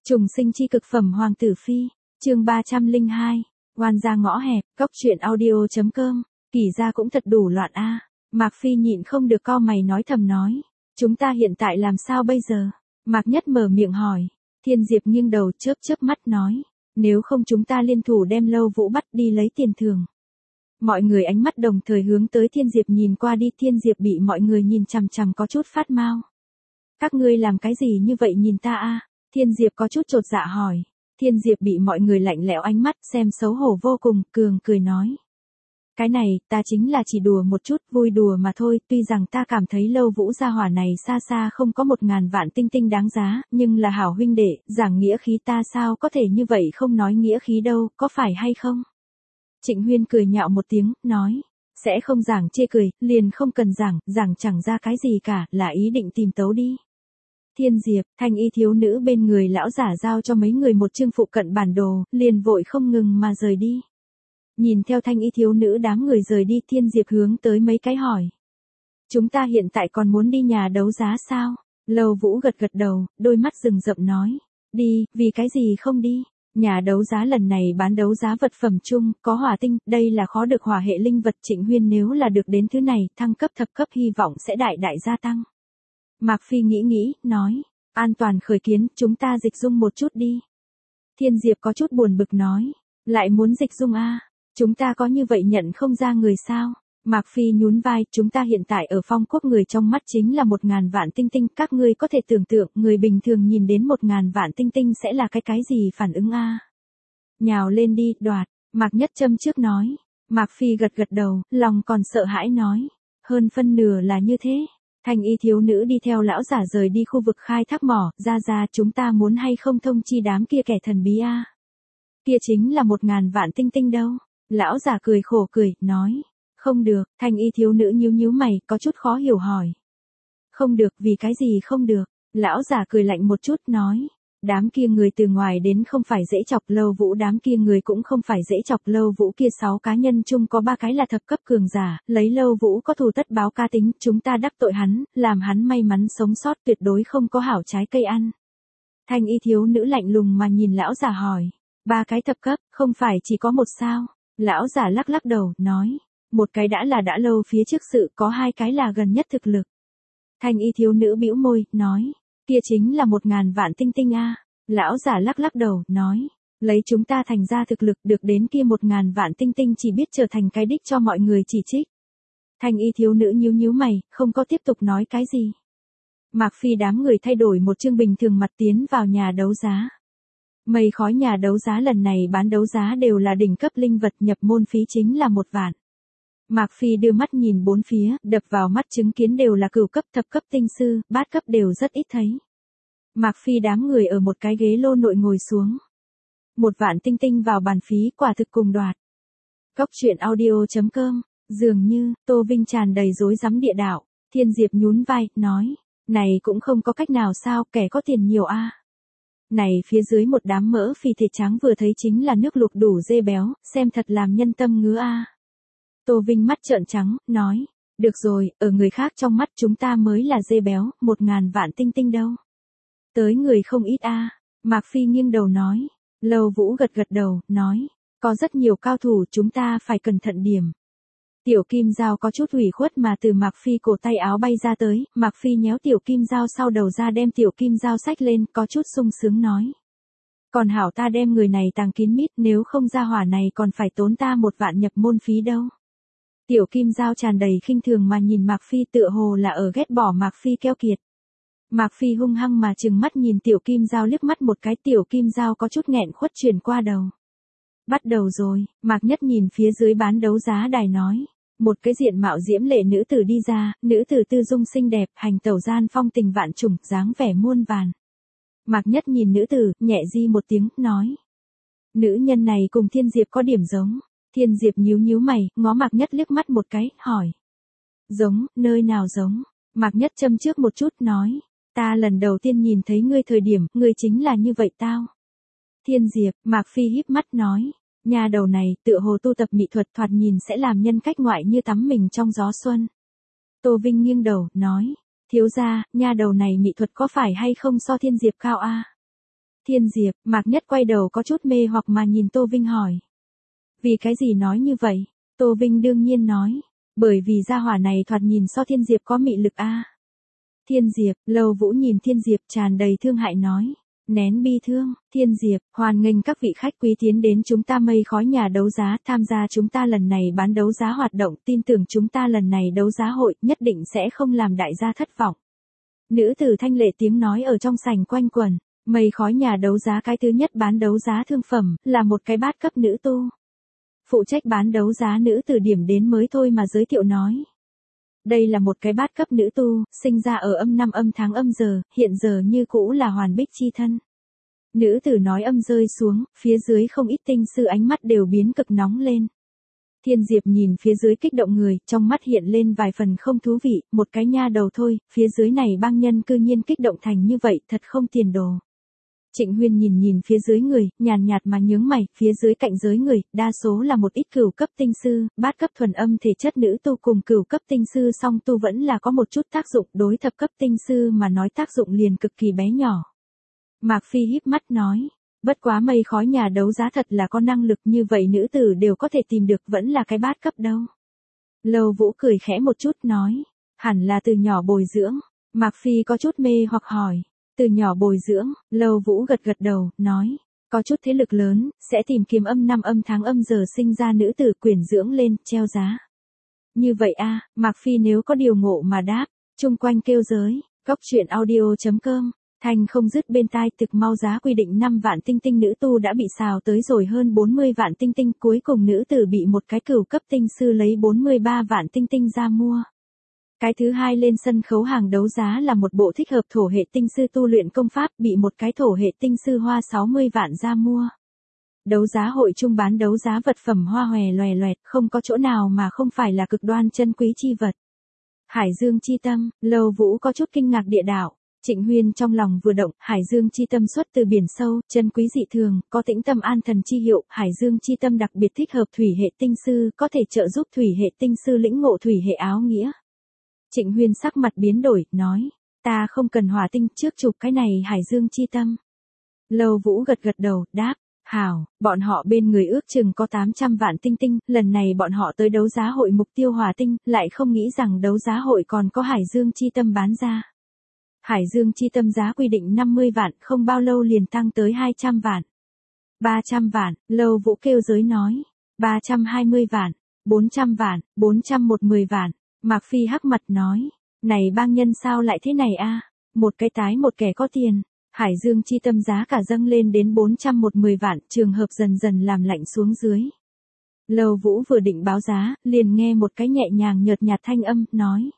Trùng sinh chi cực phẩm Hoàng tử phi, chương 302, oan gia ngõ hẹp, cốc truyện audio.com, Kỳ gia cũng thật đủ loạn a. Mạc Phi nhịn không được cau mày nói thầm nói, chúng ta hiện tại làm sao bây giờ? Mạc Nhất mở miệng hỏi, Thiên Diệp nghiêng đầu chớp chớp mắt nói, nếu không chúng ta liên thủ đem Lâu Vũ bắt đi lấy tiền thưởng. Mọi người ánh mắt đồng thời hướng tới Thiên Diệp nhìn qua đi, Thiên Diệp bị mọi người nhìn chằm chằm có chút phát mau. Các ngươi làm cái gì như vậy nhìn ta a? Thiên Diệp có chút chột dạ hỏi. Thiên Diệp bị mọi người lạnh lẽo ánh mắt xem xấu hổ vô cùng, cường cười nói. Cái này, ta chính là chỉ đùa một chút, vui đùa mà thôi, tuy rằng ta cảm thấy Lâu Vũ gia hỏa này xa xa không có 1.000 vạn tinh tinh đáng giá, nhưng là hảo huynh đệ, giảng nghĩa khí ta sao có thể như vậy không nói nghĩa khí đâu, có phải hay không? Trịnh Huyên cười nhạo một tiếng, nói, sẽ không giảng chê cười, liền không cần giảng chẳng ra cái gì cả, là ý định tìm tấu đi. Thiên Diệp, thanh y thiếu nữ bên người lão giả giao cho mấy người một chương phụ cận bản đồ, liền vội không ngừng mà rời đi. Nhìn theo thanh y thiếu nữ đám người rời đi, Thiên Diệp hướng tới mấy cái hỏi. Chúng ta hiện tại còn muốn đi nhà đấu giá sao? Lâu Vũ gật gật đầu, đôi mắt rừng rậm nói. Đi, vì cái gì không đi? Nhà đấu giá lần này bán đấu giá vật phẩm chung, có hỏa tinh, đây là khó được hỏa hệ linh vật. Trịnh Huyên nếu là được đến thứ này, thăng cấp thập cấp hy vọng sẽ đại gia tăng. Mạc Phi nghĩ, nói, an toàn khởi kiến, chúng ta dịch dung một chút đi. Thiên Diệp có chút buồn bực nói, lại muốn dịch dung a? Chúng ta có như vậy nhận không ra người sao? Mạc Phi nhún vai, chúng ta hiện tại ở Phong Quốc người trong mắt chính là 1.000 vạn tinh tinh, các ngươi có thể tưởng tượng, người bình thường nhìn đến 1.000 vạn tinh tinh sẽ là cái gì phản ứng a? Nhào lên đi, đoạt, Mạc Nhất châm trước nói. Mạc Phi gật gật đầu, lòng còn sợ hãi nói, hơn phân nửa là như thế. Thanh y thiếu nữ đi theo lão giả rời đi khu vực khai thác mỏ, ra chúng ta muốn hay không thông chi đám kia kẻ thần bí a? Kia chính là 1.000 vạn tinh tinh đâu. Lão giả cười khổ cười, nói, không được. Thanh y thiếu nữ nhíu mày, có chút khó hiểu hỏi. Không được, vì cái gì không được? Lão giả cười lạnh một chút, nói, đám kia người từ ngoài đến không phải dễ chọc, Lâu Vũ đám kia người cũng không phải dễ chọc, Lâu Vũ kia 6 cá nhân chung có 3 cái là thập cấp cường giả, lấy Lâu Vũ có thù tất báo cá tính, chúng ta đắc tội hắn, làm hắn may mắn sống sót, tuyệt đối không có hảo trái cây ăn. Thanh y thiếu nữ lạnh lùng mà nhìn lão giả hỏi, 3 cái thập cấp, không phải chỉ có 1 sao? Lão giả lắc đầu, nói, 1 cái đã lâu phía trước sự, có 2 cái là gần nhất thực lực. Thanh y thiếu nữ bĩu môi, nói, kia chính là 1.000 vạn tinh tinh a. Lão giả lắc đầu, nói, lấy chúng ta thành ra thực lực được đến kia 1.000 vạn tinh tinh chỉ biết trở thành cái đích cho mọi người chỉ trích. Thanh y thiếu nữ nhíu mày, không có tiếp tục nói cái gì. Mạc Phi đám người thay đổi một chương bình thường mặt tiến vào nhà đấu giá. Mây khói nhà đấu giá lần này bán đấu giá đều là đỉnh cấp linh vật, nhập môn phí chính là 1 vạn. Mạc Phi đưa mắt nhìn bốn phía, đập vào mắt chứng kiến đều là cửu cấp, thập cấp tinh sư, bát cấp đều rất ít thấy. Mạc Phi đám người ở một cái ghế lô nội ngồi xuống. 1 vạn tinh tinh vào bàn phí, quả thực cùng đoạt. Cốc truyện audio.com, dường như, Tô Vinh tràn đầy rối rắm địa đạo. Thiên Diệp nhún vai, nói, này cũng không có cách nào sao, kẻ có tiền nhiều a. Này phía dưới một đám mỡ phi thịt trắng vừa thấy chính là nước luộc đủ dê béo, xem thật làm nhân tâm ngứa a. Tô Vinh mắt trợn trắng, nói, được rồi, ở người khác trong mắt chúng ta mới là dê béo, 1.000 vạn tinh tinh đâu. Tới người không ít a. Mạc Phi nghiêng đầu nói. Lâu Vũ gật đầu, nói, có rất nhiều cao thủ, chúng ta phải cẩn thận điểm. Tiểu Kim Dao có chút ủy khuất mà từ Mạc Phi cổ tay áo bay ra tới, Mạc Phi nhéo Tiểu Kim Dao sau đầu ra đem Tiểu Kim Dao xách lên, có chút sung sướng nói. Còn hảo ta đem người này tàng kín mít, nếu không ra hỏa này còn phải tốn ta 1 vạn nhập môn phí đâu. Tiểu Kim Dao tràn đầy khinh thường mà nhìn Mạc Phi, tựa hồ là ở ghét bỏ Mạc Phi keo kiệt. Mạc Phi hung hăng mà trừng mắt nhìn Tiểu Kim Dao liếc mắt một cái, Tiểu Kim Dao có chút nghẹn khuất truyền qua đầu. Bắt đầu rồi, Mạc Nhất nhìn phía dưới bán đấu giá đài nói. Một cái diện mạo diễm lệ nữ tử đi ra, nữ tử tư dung xinh đẹp, hành tẩu gian phong tình vạn trùng, dáng vẻ muôn vàn. Mạc Nhất nhìn nữ tử, nhẹ di một tiếng, nói. Nữ nhân này cùng Thiên Diệp có điểm giống. Thiên Diệp nhíu mày, ngó Mạc Nhất liếc mắt một cái, hỏi. Giống, nơi nào giống? Mạc Nhất châm trước một chút, nói. Ta lần đầu tiên nhìn thấy ngươi thời điểm, ngươi chính là như vậy tao. Thiên Diệp, Mạc Phi híp mắt nói. Nhà đầu này, tựa hồ tu tập mỹ thuật thoạt nhìn sẽ làm nhân cách ngoại như tắm mình trong gió xuân. Tô Vinh nghiêng đầu, nói. Thiếu gia, nhà đầu này mỹ thuật có phải hay không so Thiên Diệp cao a? Thiên Diệp, Mạc Nhất quay đầu có chút mê hoặc mà nhìn Tô Vinh hỏi. Vì cái gì nói như vậy? Tô Vinh đương nhiên nói. Bởi vì gia hỏa này thoạt nhìn so Thiên Diệp có mị lực a. Thiên Diệp, Lâu Vũ nhìn Thiên Diệp tràn đầy thương hại nói. Nén bi thương, Thiên Diệp, hoan nghênh các vị khách quý tiến đến chúng ta mây khói nhà đấu giá tham gia chúng ta lần này bán đấu giá hoạt động, tin tưởng chúng ta lần này đấu giá hội nhất định sẽ không làm đại gia thất vọng. Nữ tử thanh lệ tiếng nói ở trong sảnh quanh quẩn, mây khói nhà đấu giá cái thứ nhất bán đấu giá thương phẩm, là một cái bát cấp nữ tu. Phụ trách bán đấu giá nữ tử điểm đến mới thôi mà giới thiệu nói. Đây là một cái bát cấp nữ tu, sinh ra ở âm năm âm tháng âm giờ, hiện giờ như cũ là hoàn bích chi thân. Nữ tử nói âm rơi xuống, phía dưới không ít tinh sư ánh mắt đều biến cực nóng lên. Thiên Diệp nhìn phía dưới kích động người, trong mắt hiện lên vài phần không thú vị, một cái nha đầu thôi, phía dưới này bang nhân cư nhiên kích động thành như vậy, thật không tiền đồ. Trịnh Huyên nhìn phía dưới người, nhàn nhạt mà nhướng mày, phía dưới cạnh giới người, đa số là một ít cửu cấp tinh sư, bát cấp thuần âm thể chất nữ tu cùng cửu cấp tinh sư song tu vẫn là có một chút tác dụng, đối thập cấp tinh sư mà nói tác dụng liền cực kỳ bé nhỏ. Mạc Phi híp mắt nói, bất quá mây khói nhà đấu giá thật là có năng lực như vậy nữ tử đều có thể tìm được vẫn là cái bát cấp đâu. Lâu Vũ cười khẽ một chút nói, hẳn là từ nhỏ bồi dưỡng, Mạc Phi có chút mê hoặc hỏi. Từ nhỏ bồi dưỡng, Lâu Vũ gật đầu, nói, có chút thế lực lớn, sẽ tìm kiếm âm năm âm tháng âm giờ sinh ra nữ tử quyển dưỡng lên, treo giá. Như vậy a, Mạc Phi nếu có điều ngộ mà đáp, chung quanh kêu giới, góc truyện audio.com, thanh không dứt bên tai thực mau giá quy định 5 vạn tinh tinh nữ tu đã bị xào tới rồi hơn 40 vạn tinh tinh, cuối cùng nữ tử bị một cái cửu cấp tinh sư lấy 43 vạn tinh tinh ra mua. Cái thứ hai lên sân khấu hàng đấu giá là một bộ thích hợp thổ hệ tinh sư tu luyện công pháp bị một cái thổ hệ tinh sư hoa 60 vạn ra mua. Đấu giá hội chung bán đấu giá vật phẩm hoa hòe loè loẹt, không có chỗ nào mà không phải là cực đoan chân quý chi vật. Hải Dương chi tâm, Lâu Vũ có chút kinh ngạc địa đạo. Trịnh Huyên trong lòng vừa động, Hải Dương chi tâm xuất từ biển sâu, chân quý dị thường, có tĩnh tâm an thần chi hiệu, Hải Dương chi tâm đặc biệt thích hợp thủy hệ tinh sư, có thể trợ giúp thủy hệ tinh sư lĩnh ngộ thủy hệ áo nghĩa. Trịnh Huyên sắc mặt biến đổi, nói, ta không cần hỏa tinh, trước chụp cái này Hải Dương chi tâm. Lâu Vũ gật đầu, đáp, hảo, bọn họ bên người ước chừng có 800 vạn tinh tinh, lần này bọn họ tới đấu giá hội mục tiêu hỏa tinh, lại không nghĩ rằng đấu giá hội còn có Hải Dương chi tâm bán ra. Hải Dương chi tâm giá quy định 50 vạn, không bao lâu liền tăng tới 200 vạn. 300 vạn, Lâu Vũ kêu giới nói, 320 vạn, 400 vạn, 410 vạn. Mạc Phi hắc mặt nói, này bang nhân sao lại thế này a? Một cái tái một kẻ có tiền. Hải Dương chi tâm giá cả dâng lên đến 410 vạn, trường hợp dần dần làm lạnh xuống dưới. Lâu Vũ vừa định báo giá, liền nghe một cái nhẹ nhàng nhợt nhạt thanh âm, nói.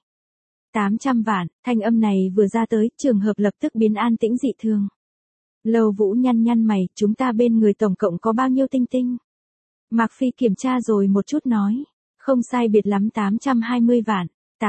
800 vạn, thanh âm này vừa ra tới, trường hợp lập tức biến an tĩnh dị thường. Lâu Vũ nhăn mày, chúng ta bên người tổng cộng có bao nhiêu tinh tinh? Mạc Phi kiểm tra rồi một chút nói. Không sai biệt lắm 820 vạn,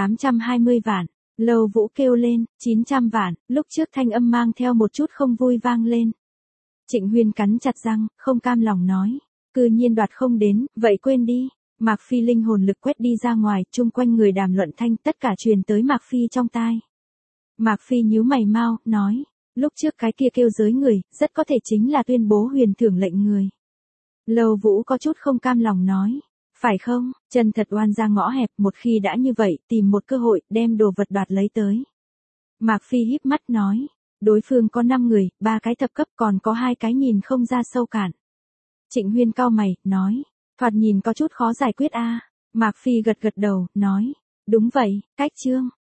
820 vạn, Lâu Vũ kêu lên, 900 vạn, lúc trước thanh âm mang theo một chút không vui vang lên. Trịnh Huyên cắn chặt răng, không cam lòng nói, cư nhiên đoạt không đến, vậy quên đi. Mạc Phi linh hồn lực quét đi ra ngoài, chung quanh người đàm luận thanh tất cả truyền tới Mạc Phi trong tai. Mạc Phi nhíu mày mau, nói, lúc trước cái kia kêu giới người, rất có thể chính là tuyên bố huyền thưởng lệnh người. Lâu Vũ có chút không cam lòng nói. Phải không, chân thật oan ra ngõ hẹp, một khi đã như vậy, tìm một cơ hội, đem đồ vật đoạt lấy tới. Mạc Phi híp mắt nói, đối phương có 5 người, 3 cái thập cấp còn có 2 cái nhìn không ra sâu cạn. Trịnh Huyên cau mày, nói, thoạt nhìn có chút khó giải quyết a. Mạc Phi gật đầu, nói, đúng vậy, cách chương.